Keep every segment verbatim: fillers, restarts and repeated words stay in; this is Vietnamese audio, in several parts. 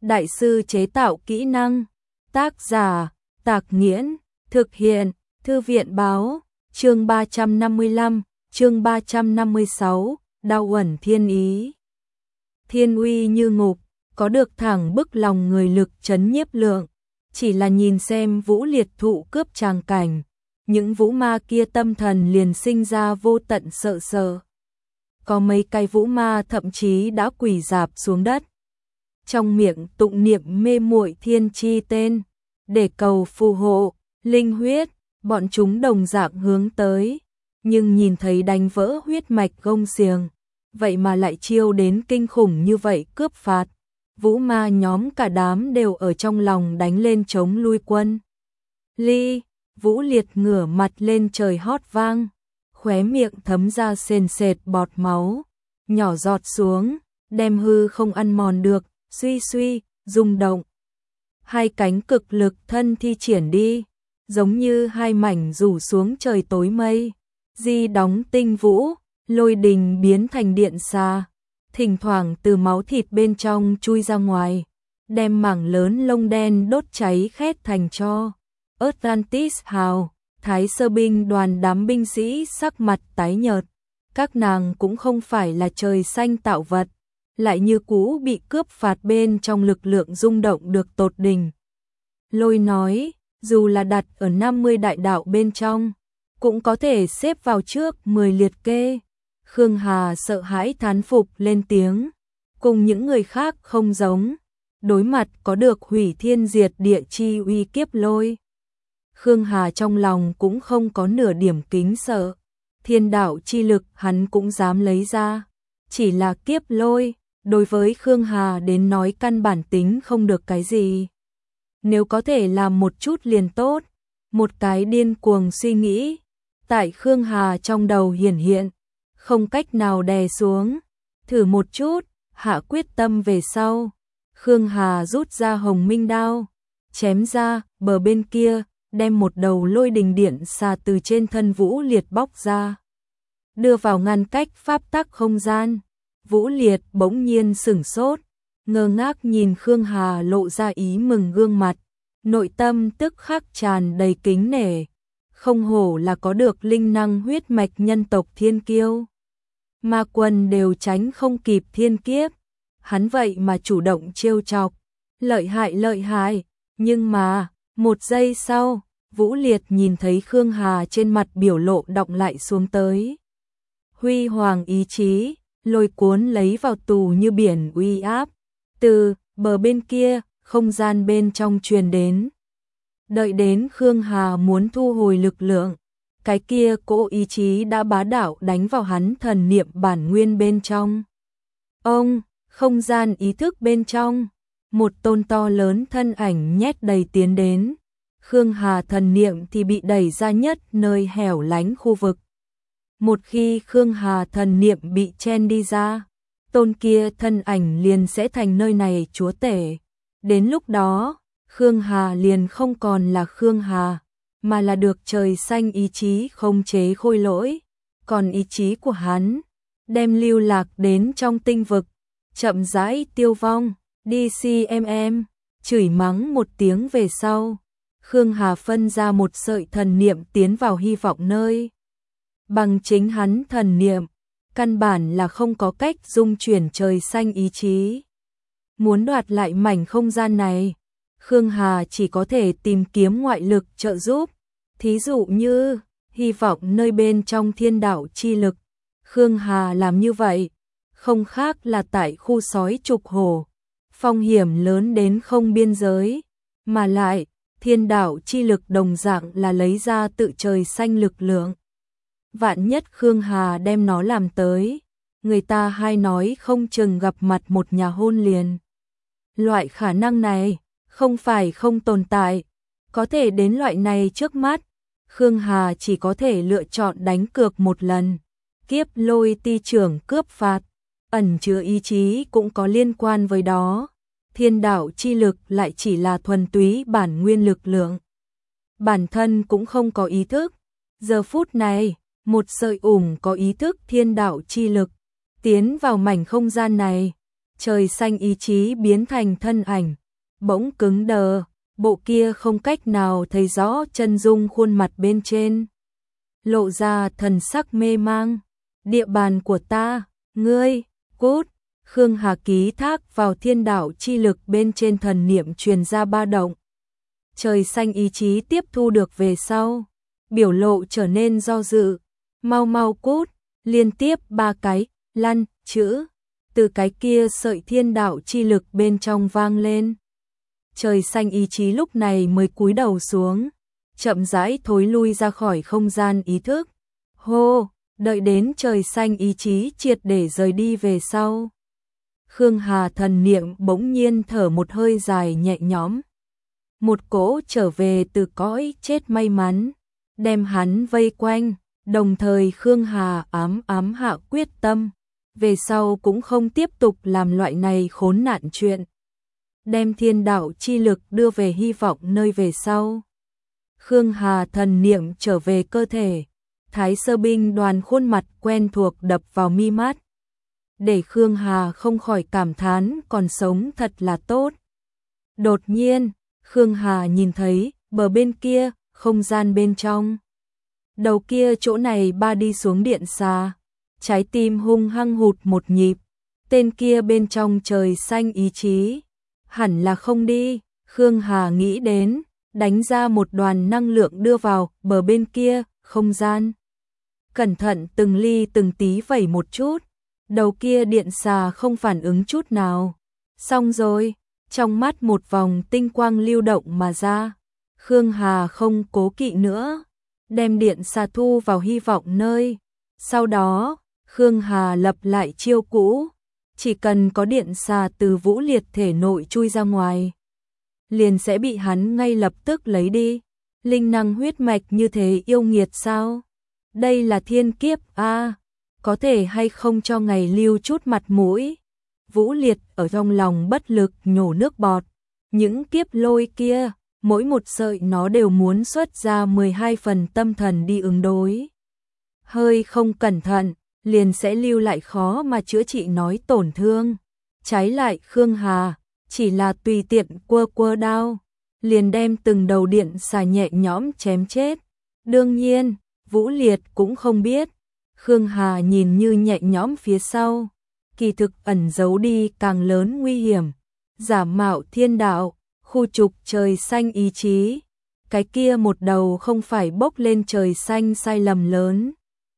đại sư chế tạo kỹ năng. Tác giả, Tạc Nghiễn, thực hiện, Thư viện báo, chương ba trăm năm mươi lăm, chương ba trăm năm mươi sáu, Đao Uẩn Thiên Ý. Thiên uy như ngục, có được thẳng bức lòng người lực chấn nhiếp lượng, chỉ là nhìn xem Vũ Liệt thụ cướp tràng cảnh, những vũ ma kia tâm thần liền sinh ra vô tận sợ sợ. Có mấy cái vũ ma thậm chí đã quỳ rạp xuống đất, trong miệng tụng niệm mê muội thiên chi tên, để cầu phù hộ, linh huyết, bọn chúng đồng dạng hướng tới, nhưng nhìn thấy đánh vỡ huyết mạch gông xiềng, vậy mà lại chiêu đến kinh khủng như vậy cướp phạt. Vũ ma nhóm cả đám đều ở trong lòng đánh lên chống lui quân. Ly, Vũ Liệt ngửa mặt lên trời hót vang, khóe miệng thấm ra sền sệt bọt máu, nhỏ giọt xuống, đem hư không ăn mòn được, suy suy, rung động. Hai cánh cực lực thân thi triển đi, giống như hai mảnh rủ xuống trời tối mây, di đóng tinh vũ, lôi đình biến thành điện xa, thỉnh thoảng từ máu thịt bên trong chui ra ngoài, đem mảng lớn lông đen đốt cháy khét thành tro. Atlantis hào, Thái Sơ binh đoàn đám binh sĩ sắc mặt tái nhợt, các nàng cũng không phải là trời xanh tạo vật, lại như cũ bị cướp phạt bên trong lực lượng rung động được tột đỉnh. Lôi nói, dù là đặt ở năm mươi đại đạo bên trong, cũng có thể xếp vào trước mười liệt kê. Khương Hà sợ hãi thán phục lên tiếng, cùng những người khác không giống, đối mặt có được hủy thiên diệt địa chi uy kiếp lôi. Khương Hà trong lòng cũng không có nửa điểm kính sợ, thiên đạo chi lực hắn cũng dám lấy ra, chỉ là kiếp lôi, đối với Khương Hà đến nói căn bản tính không được cái gì. Nếu có thể làm một chút liền tốt, một cái điên cuồng suy nghĩ, tại Khương Hà trong đầu hiển hiện, không cách nào đè xuống, thử một chút, hạ quyết tâm về sau. Khương Hà rút ra hồng minh đao, chém ra, bờ bên kia, đem một đầu lôi đình điện xà từ trên thân Vũ Liệt bóc ra, đưa vào ngăn cách pháp tắc không gian. Vũ Liệt bỗng nhiên sửng sốt, ngơ ngác nhìn Khương Hà lộ ra ý mừng gương mặt, nội tâm tức khắc tràn đầy kính nể, không hổ là có được linh năng huyết mạch nhân tộc thiên kiêu. Ma quân đều tránh không kịp thiên kiếp, hắn vậy mà chủ động trêu chọc, lợi hại lợi hại, nhưng mà, một giây sau, Vũ Liệt nhìn thấy Khương Hà trên mặt biểu lộ đọng lại xuống tới. Huy hoàng ý chí, lôi cuốn lấy vào tù như biển uy áp, từ bờ bên kia, không gian bên trong truyền đến. Đợi đến Khương Hà muốn thu hồi lực lượng, cái kia cỗ ý chí đã bá đạo đánh vào hắn thần niệm bản nguyên bên trong. Ông, không gian ý thức bên trong, một tôn to lớn thân ảnh nhét đầy tiến đến. Khương Hà thần niệm thì bị đẩy ra nhất nơi hẻo lánh khu vực. Một khi Khương Hà thần niệm bị chen đi ra, tôn kia thân ảnh liền sẽ thành nơi này chúa tể. Đến lúc đó, Khương Hà liền không còn là Khương Hà, mà là được trời xanh ý chí không chế khôi lỗi. Còn ý chí của hắn, đem lưu lạc đến trong tinh vực, chậm rãi tiêu vong. đê xê em em, chửi mắng một tiếng về sau, Khương Hà phân ra một sợi thần niệm tiến vào hy vọng nơi. Bằng chính hắn thần niệm, căn bản là không có cách dung chuyển trời xanh ý chí. Muốn đoạt lại mảnh không gian này, Khương Hà chỉ có thể tìm kiếm ngoại lực trợ giúp, thí dụ như hy vọng nơi bên trong thiên đạo chi lực. Khương Hà làm như vậy, không khác là tại khu sói trục hổ, phong hiểm lớn đến không biên giới, mà lại, thiên đạo chi lực đồng dạng là lấy ra tự trời xanh lực lượng. Vạn nhất Khương Hà đem nó làm tới, người ta hay nói không chừng gặp mặt một nhà hôn liền. Loại khả năng này, không phải không tồn tại, có thể đến loại này trước mắt, Khương Hà chỉ có thể lựa chọn đánh cược một lần. Kiếp lôi ti trưởng cướp phạt, ẩn chứa ý chí cũng có liên quan với đó. Thiên đạo chi lực lại chỉ là thuần túy bản nguyên lực lượng. Bản thân cũng không có ý thức. Giờ phút này, một sợi ủng có ý thức thiên đạo chi lực, tiến vào mảnh không gian này, trời xanh ý chí biến thành thân ảnh, bỗng cứng đờ, bộ kia không cách nào thấy rõ chân dung khuôn mặt bên trên. Lộ ra thần sắc mê mang, địa bàn của ta, ngươi, cút. Khương Hà ký thác vào thiên đạo chi lực bên trên thần niệm truyền ra ba động. Trời xanh ý chí tiếp thu được về sau, biểu lộ trở nên do dự, mau mau cút, liên tiếp ba cái, lăn, chữ, từ cái kia sợi thiên đạo chi lực bên trong vang lên. Trời xanh ý chí lúc này mới cúi đầu xuống, chậm rãi thối lui ra khỏi không gian ý thức. Hô, đợi đến trời xanh ý chí triệt để rời đi về sau. Khương Hà thần niệm bỗng nhiên thở một hơi dài nhẹ nhõm. Một cỗ trở về từ cõi chết may mắn, đem hắn vây quanh, đồng thời Khương Hà ám ám hạ quyết tâm, về sau cũng không tiếp tục làm loại này khốn nạn chuyện. Đem thiên đạo chi lực đưa về hy vọng nơi về sau. Khương Hà thần niệm trở về cơ thể, Thái Sơ binh đoàn khuôn mặt quen thuộc đập vào mi mắt. Để Khương Hà không khỏi cảm thán còn sống thật là tốt. Đột nhiên, Khương Hà nhìn thấy bờ bên kia, không gian bên trong. Đầu kia chỗ này ba đi xuống điện xà, trái tim hung hăng hụt một nhịp. Tên kia bên trong trời xanh ý chí, hẳn là không đi. Khương Hà nghĩ đến, đánh ra một đoàn năng lượng đưa vào bờ bên kia, không gian. Cẩn thận từng ly từng tí vẩy một chút. Đầu kia điện xà không phản ứng chút nào. Xong rồi, trong mắt một vòng tinh quang lưu động mà ra. Khương Hà không cố kỵ nữa, đem điện xà thu vào hy vọng nơi. Sau đó, Khương Hà lập lại chiêu cũ, chỉ cần có điện xà từ Vũ Liệt thể nội chui ra ngoài, liền sẽ bị hắn ngay lập tức lấy đi. Linh năng huyết mạch như thế yêu nghiệt sao? Đây là thiên kiếp a, à, có thể hay không cho ngày lưu chút mặt mũi. Vũ Liệt ở trong lòng bất lực nhổ nước bọt, những kiếp lôi kia, mỗi một sợi nó đều muốn xuất ra mười hai phần tâm thần đi ứng đối. Hơi không cẩn thận, liền sẽ lưu lại khó mà chữa trị nói tổn thương. Trái lại Khương Hà, chỉ là tùy tiện quơ quơ đao, liền đem từng đầu điện xà nhẹ nhõm chém chết. Đương nhiên, Vũ Liệt cũng không biết, Khương Hà nhìn như nhẹ nhõm phía sau, kỳ thực ẩn giấu đi càng lớn nguy hiểm. Giả mạo thiên đạo, khu trục trời xanh ý chí, cái kia một đầu không phải bốc lên trời xanh sai lầm lớn.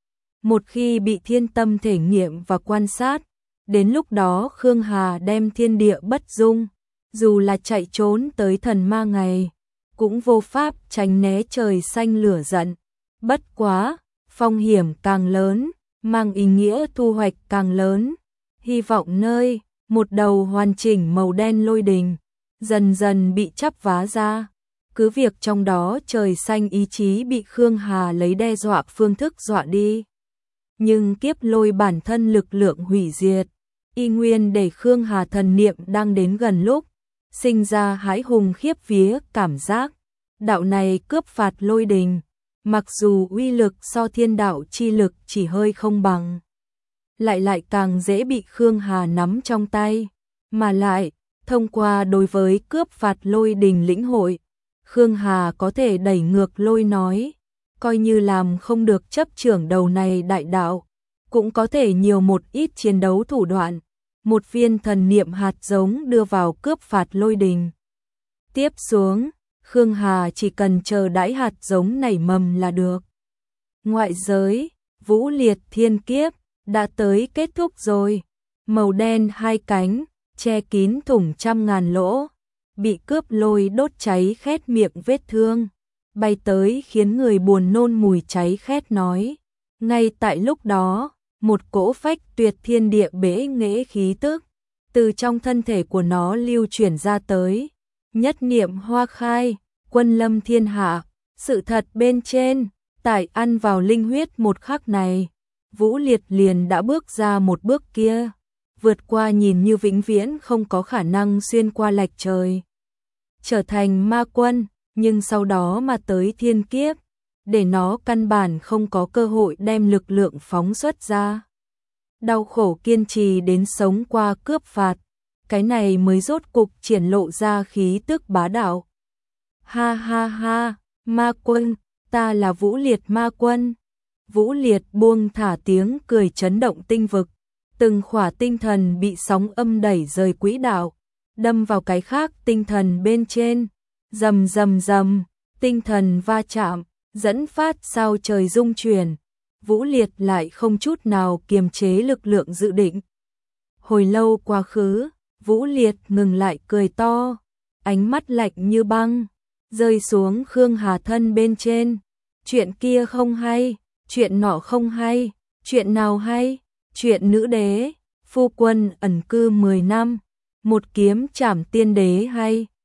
Một khi bị thiên tâm thể nghiệm và quan sát, đến lúc đó Khương Hà đem thiên địa bất dung, dù là chạy trốn tới thần ma ngày, cũng vô pháp tránh né trời xanh lửa giận. Bất quá, phong hiểm càng lớn, mang ý nghĩa thu hoạch càng lớn. Hy vọng nơi, một đầu hoàn chỉnh màu đen lôi đình, dần dần bị chắp vá ra. Cứ việc trong đó trời xanh ý chí bị Khương Hà lấy đe dọa phương thức dọa đi. Nhưng kiếp lôi bản thân lực lượng hủy diệt, y nguyên để Khương Hà thần niệm đang đến gần lúc, sinh ra hãi hùng khiếp vía cảm giác. Đạo này cướp phạt lôi đình, mặc dù uy lực so thiên đạo chi lực chỉ hơi không bằng, lại lại càng dễ bị Khương Hà nắm trong tay, mà lại, thông qua đối với cướp phạt lôi đình lĩnh hội, Khương Hà có thể đẩy ngược lôi nói, coi như làm không được chấp trưởng đầu này đại đạo, cũng có thể nhiều một ít chiến đấu thủ đoạn, một viên thần niệm hạt giống đưa vào cướp phạt lôi đình. Tiếp xuống, Khương Hà chỉ cần chờ đãi hạt giống nảy mầm là được. Ngoại giới, Vũ Liệt thiên kiếp, đã tới kết thúc rồi. Màu đen hai cánh, che kín thủng trăm ngàn lỗ, bị cướp lôi đốt cháy khét miệng vết thương, bay tới khiến người buồn nôn mùi cháy khét nói. Ngay tại lúc đó, một cỗ phách tuyệt thiên địa bế nghệ khí tức, từ trong thân thể của nó lưu chuyển ra tới. Nhất niệm hoa khai, quân lâm thiên hạ, sự thật bên trên, tại ăn vào linh huyết một khắc này, Vũ Liệt liền đã bước ra một bước kia, vượt qua nhìn như vĩnh viễn không có khả năng xuyên qua lạch trời, trở thành ma quân, nhưng sau đó mà tới thiên kiếp, để nó căn bản không có cơ hội đem lực lượng phóng xuất ra. Đau khổ kiên trì đến sống qua cướp phạt, cái này mới rốt cục triển lộ ra khí tức bá đạo. Ha ha ha, ma quân, ta là Vũ Liệt ma quân. Vũ Liệt buông thả tiếng cười chấn động tinh vực, từng khỏa tinh thần bị sóng âm đẩy rời quỹ đạo, đâm vào cái khác tinh thần bên trên, rầm rầm rầm, tinh thần va chạm, dẫn phát sao trời rung chuyển. Vũ Liệt lại không chút nào kiềm chế lực lượng dự định. Hồi lâu quá khứ, Vũ Liệt ngừng lại cười to, ánh mắt lạnh như băng, rơi xuống Khương Hà thân bên trên. Chuyện kia không hay, chuyện nọ không hay, chuyện nào hay? Chuyện nữ đế, phu quân ẩn cư mười năm, một kiếm trảm tiên đế hay?